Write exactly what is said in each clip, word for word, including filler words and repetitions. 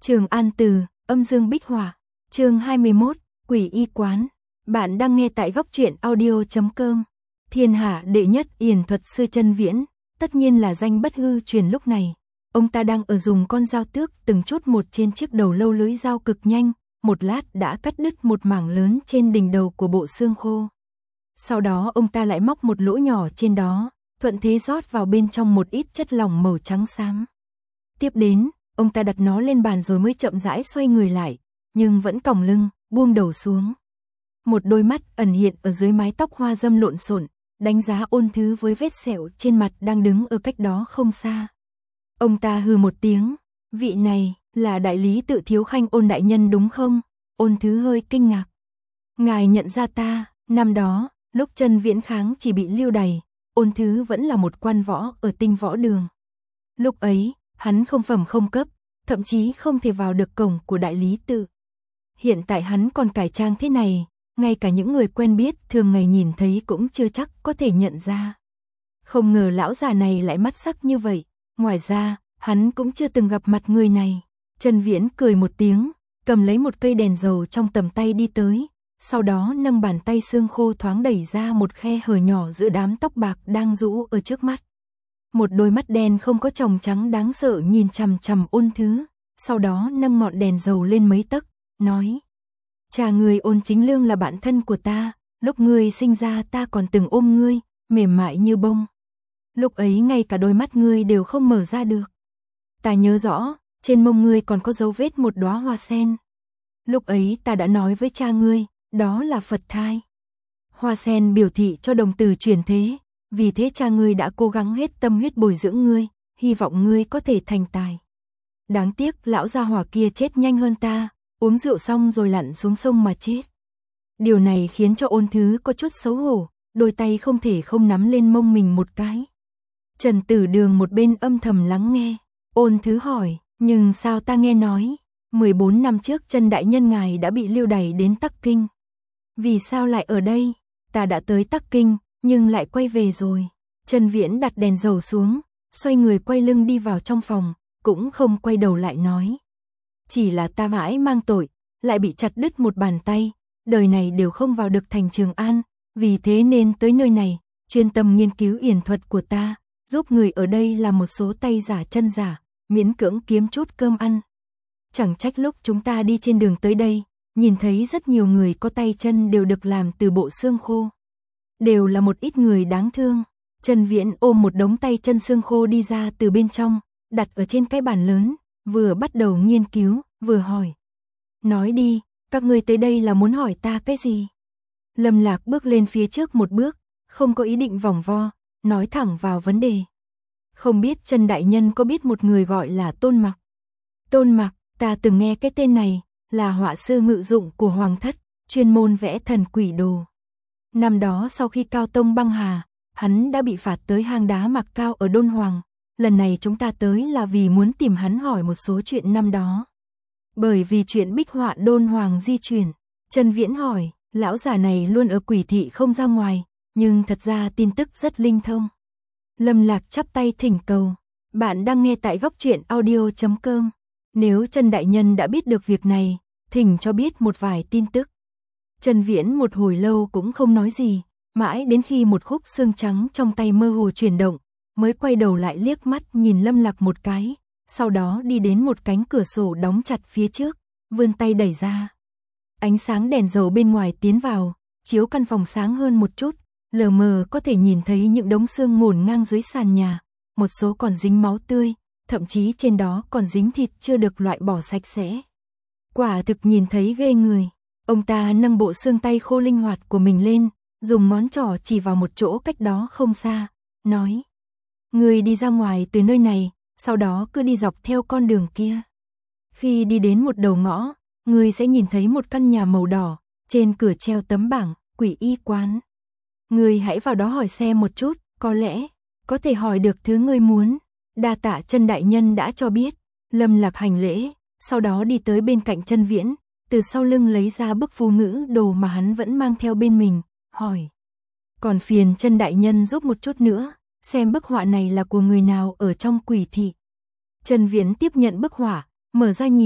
Trường An Từ, âm dương bích họa, chương hai mươi mốt, Quỷ y quán. Bạn đang nghe tại góc truyện audio chấm com. Thiên hạ đệ nhất yển thuật sư Chân Viễn, tất nhiên là danh bất hư truyền lúc này. Ông ta đang ở dùng con dao tước từng chút một trên chiếc đầu lâu lưỡi dao cực nhanh, một lát đã cắt đứt một mảng lớn trên đỉnh đầu của bộ xương khô. Sau đó ông ta lại móc một lỗ nhỏ trên đó, thuận thế rót vào bên trong một ít chất lỏng màu trắng xám. Tiếp đến, ông ta đặt nó lên bàn rồi mới chậm rãi xoay người lại, nhưng vẫn còng lưng, buông đầu xuống. Một đôi mắt ẩn hiện ở dưới mái tóc hoa dâm lộn xộn, đánh giá Ôn Thứ với vết sẹo trên mặt đang đứng ở cách đó không xa. Ông ta hừ một tiếng, vị này là đại lý Tự Thiếu Khanh Ôn đại nhân đúng không? Ôn Thứ hơi kinh ngạc. Ngài nhận ra ta, năm đó, lúc Chân Viễn kháng chỉ bị lưu đày, Ôn Thứ vẫn là một quan võ ở Tinh Võ Đường. Lúc ấy, hắn không phẩm không cấp, thậm chí không thể vào được cổng của đại lý tự. Hiện tại hắn còn cải trang thế này, ngay cả những người quen biết thường ngày nhìn thấy cũng chưa chắc có thể nhận ra. Không ngờ lão già này lại mắt sắc như vậy, ngoài ra, hắn cũng chưa từng gặp mặt người này. Chân Viễn cười một tiếng, cầm lấy một cây đèn dầu trong tầm tay đi tới, sau đó nâng bàn tay xương khô thoáng đẩy ra một khe hở nhỏ giữa đám tóc bạc đang rũ ở trước mắt. Một đôi mắt đen không có tròng trắng đáng sợ nhìn chằm chằm Ôn Thứ, sau đó nâng ngọn đèn dầu lên mấy tấc, nói: "Cha ngươi Ôn Chính Lương là bạn thân của ta, lúc ngươi sinh ra ta còn từng ôm ngươi, mềm mại như bông. Lúc ấy ngay cả đôi mắt ngươi đều không mở ra được. Ta nhớ rõ, trên mông ngươi còn có dấu vết một đóa hoa sen. Lúc ấy ta đã nói với cha ngươi, đó là Phật thai. Hoa sen biểu thị cho đồng tử chuyển thế. Vì thế cha ngươi đã cố gắng hết tâm huyết bồi dưỡng ngươi, hy vọng ngươi có thể thành tài. Đáng tiếc lão gia hỏa kia chết nhanh hơn ta, uống rượu xong rồi lặn xuống sông mà chết." Điều này khiến cho Ôn Thứ có chút xấu hổ, đôi tay không thể không nắm lên mông mình một cái. Trần Tử Đường một bên âm thầm lắng nghe. Ôn Thứ hỏi: "Nhưng sao ta nghe nói, mười bốn năm trước Chân đại nhân ngài đã bị lưu đày đến Tắc Kinh. Vì sao lại ở đây? Ta đã tới Tắc Kinh, nhưng lại quay về rồi." Chân Viễn đặt đèn dầu xuống, xoay người quay lưng đi vào trong phòng, cũng không quay đầu lại nói: "Chỉ là ta mãi mang tội, lại bị chặt đứt một bàn tay, đời này đều không vào được thành Trường An, vì thế nên tới nơi này, chuyên tâm nghiên cứu yển thuật của ta, giúp người ở đây làm một số tay giả chân giả, miễn cưỡng kiếm chút cơm ăn. Chẳng trách lúc chúng ta đi trên đường tới đây, nhìn thấy rất nhiều người có tay chân đều được làm từ bộ xương khô. Đều là một ít người đáng thương." Chân Viễn ôm một đống tay chân xương khô đi ra từ bên trong, đặt ở trên cái bàn lớn, vừa bắt đầu nghiên cứu, vừa hỏi: "Nói đi, các ngươi tới đây là muốn hỏi ta cái gì?" Lâm Lạc bước lên phía trước một bước, không có ý định vòng vo, nói thẳng vào vấn đề. "Không biết Chân đại nhân có biết một người gọi là Tôn Mặc?" "Tôn Mặc, ta từng nghe cái tên này, là họa sư ngự dụng của Hoàng thất, chuyên môn vẽ thần quỷ đồ. Năm đó sau khi Cao Tông băng hà, hắn đã bị phạt tới hang đá Mặc Cao ở Đôn Hoàng. Lần này chúng ta tới là vì muốn tìm hắn hỏi một số chuyện năm đó." Bởi vì chuyện bích họa Đôn Hoàng di chuyển, Chân Viễn hỏi, lão già này luôn ở Quỷ thị không ra ngoài, nhưng thật ra tin tức rất linh thông. Lâm Lạc chắp tay thỉnh cầu: "Bạn đang nghe tại góc truyện audio chấm com. Nếu Chân đại nhân đã biết được việc này, thỉnh cho biết một vài tin tức." Chân Viễn một hồi lâu cũng không nói gì, mãi đến khi một khúc xương trắng trong tay mơ hồ chuyển động, mới quay đầu lại liếc mắt nhìn Lâm Lạc một cái, sau đó đi đến một cánh cửa sổ đóng chặt phía trước, vươn tay đẩy ra. Ánh sáng đèn dầu bên ngoài tiến vào, chiếu căn phòng sáng hơn một chút, lờ mờ có thể nhìn thấy những đống xương ngổn ngang dưới sàn nhà, một số còn dính máu tươi, thậm chí trên đó còn dính thịt chưa được loại bỏ sạch sẽ. Quả thực nhìn thấy ghê người. Ông ta nâng bộ xương tay khô linh hoạt của mình lên, dùng ngón trỏ chỉ vào một chỗ cách đó không xa, nói: "Ngươi đi ra ngoài từ nơi này, sau đó cứ đi dọc theo con đường kia. Khi đi đến một đầu ngõ, ngươi sẽ nhìn thấy một căn nhà màu đỏ, trên cửa treo tấm bảng Quỷ y quán. Ngươi hãy vào đó hỏi xem một chút, có lẽ có thể hỏi được thứ ngươi muốn. Đa tạ Chân đại nhân đã cho biết." Lâm Lạc hành lễ, sau đó đi tới bên cạnh Chân Viễn, từ sau lưng lấy ra bức phù ngữ đồ mà hắn vẫn mang theo bên mình, hỏi: "Còn phiền Chân đại nhân giúp một chút nữa, xem bức họa này là của người nào ở trong Quỷ thị." Chân Viễn tiếp nhận bức họa, mở ra nhìn,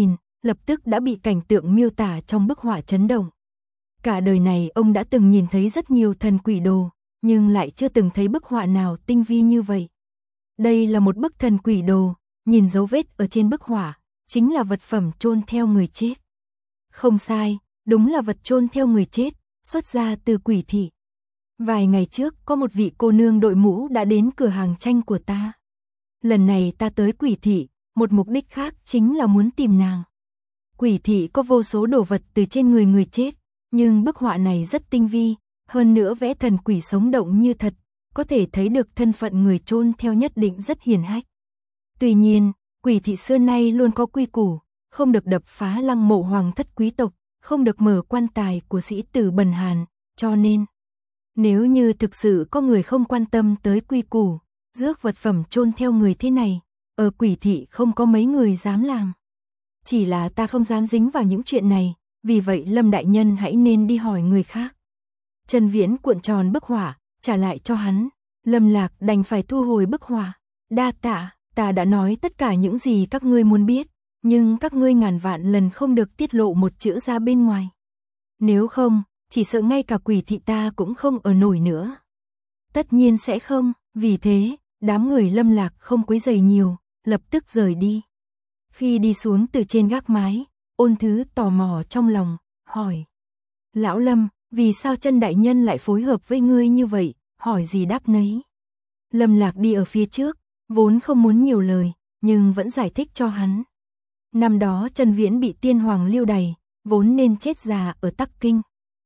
lập tức đã bị cảnh tượng miêu tả trong bức họa chấn động. Cả đời này ông đã từng nhìn thấy rất nhiều thần quỷ đồ, nhưng lại chưa từng thấy bức họa nào tinh vi như vậy. Đây là một bức thần quỷ đồ, nhìn dấu vết ở trên bức họa, chính là vật phẩm chôn theo người chết. Không sai, đúng là vật chôn theo người chết, xuất ra từ quỷ thị. Vài ngày trước có một vị cô nương đội mũ đã đến cửa hàng tranh của ta. Lần này ta tới quỷ thị, một mục đích khác chính là muốn tìm nàng. Quỷ thị có vô số đồ vật từ trên người người chết, nhưng bức họa này rất tinh vi, hơn nữa vẽ thần quỷ sống động như thật, có thể thấy được thân phận người chôn theo nhất định rất hiền hách. Tuy nhiên, quỷ thị xưa nay luôn có quy củ, không được đập phá lăng mộ hoàng thất quý tộc, không được mở quan tài của sĩ tử bần hàn, cho nên nếu như thực sự có người không quan tâm tới quy củ, rước vật phẩm chôn theo người thế này, ở quỷ thị không có mấy người dám làm. Chỉ là ta không dám dính vào những chuyện này, vì vậy Lâm đại nhân hãy nên đi hỏi người khác. Trần Viễn cuộn tròn bức họa, trả lại cho hắn. Lâm Lạc đành phải thu hồi bức họa. Đa tạ, ta đã nói tất cả những gì các ngươi muốn biết, nhưng các ngươi ngàn vạn lần không được tiết lộ một chữ ra bên ngoài. Nếu không, chỉ sợ ngay cả quỷ thị ta cũng không ở nổi nữa. Tất nhiên sẽ không, vì thế, đám người Lâm Lạc không quấy rầy nhiều, lập tức rời đi. Khi đi xuống từ trên gác mái, Ôn Thứ tò mò trong lòng, hỏi. Lão Lâm, vì sao Chân đại nhân lại phối hợp với ngươi như vậy, hỏi gì đáp nấy. Lâm Lạc đi ở phía trước, vốn không muốn nhiều lời, nhưng vẫn giải thích cho hắn. Năm đó Trần Viễn bị tiên hoàng lưu đày, vốn nên chết già ở Tắc Kinh.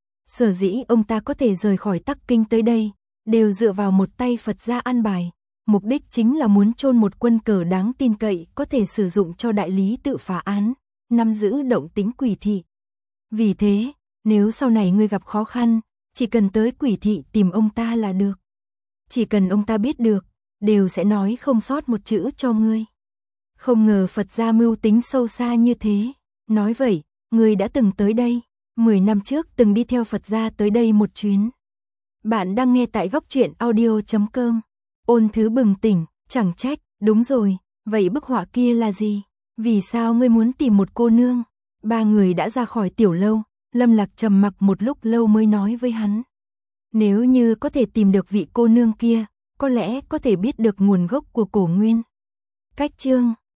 Sở dĩ ông ta có thể rời khỏi Tắc Kinh tới đây, đều dựa vào một tay Phật gia an bài, mục đích chính là muốn chôn một quân cờ đáng tin cậy có thể sử dụng cho đại lý tự phá án, nắm giữ động tính quỷ thị. Vì thế, nếu sau này ngươi gặp khó khăn, chỉ cần tới quỷ thị tìm ông ta là được. Chỉ cần ông ta biết được, đều sẽ nói không sót một chữ cho ngươi. Không ngờ Phật gia mưu tính sâu xa như thế. Nói vậy, ngươi đã từng tới đây, mười năm trước từng đi theo Phật gia tới đây một chuyến. Bạn đang nghe tại góc truyện audio chấm com. Ôn Thứ bừng tỉnh, chẳng trách, đúng rồi, vậy bức họa kia là gì? Vì sao ngươi muốn tìm một cô nương? Ba người đã ra khỏi tiểu lâu, Lâm Lạc trầm mặc một lúc lâu mới nói với hắn. Nếu như có thể tìm được vị cô nương kia, có lẽ có thể biết được nguồn gốc của cổ nguyên. Cách chương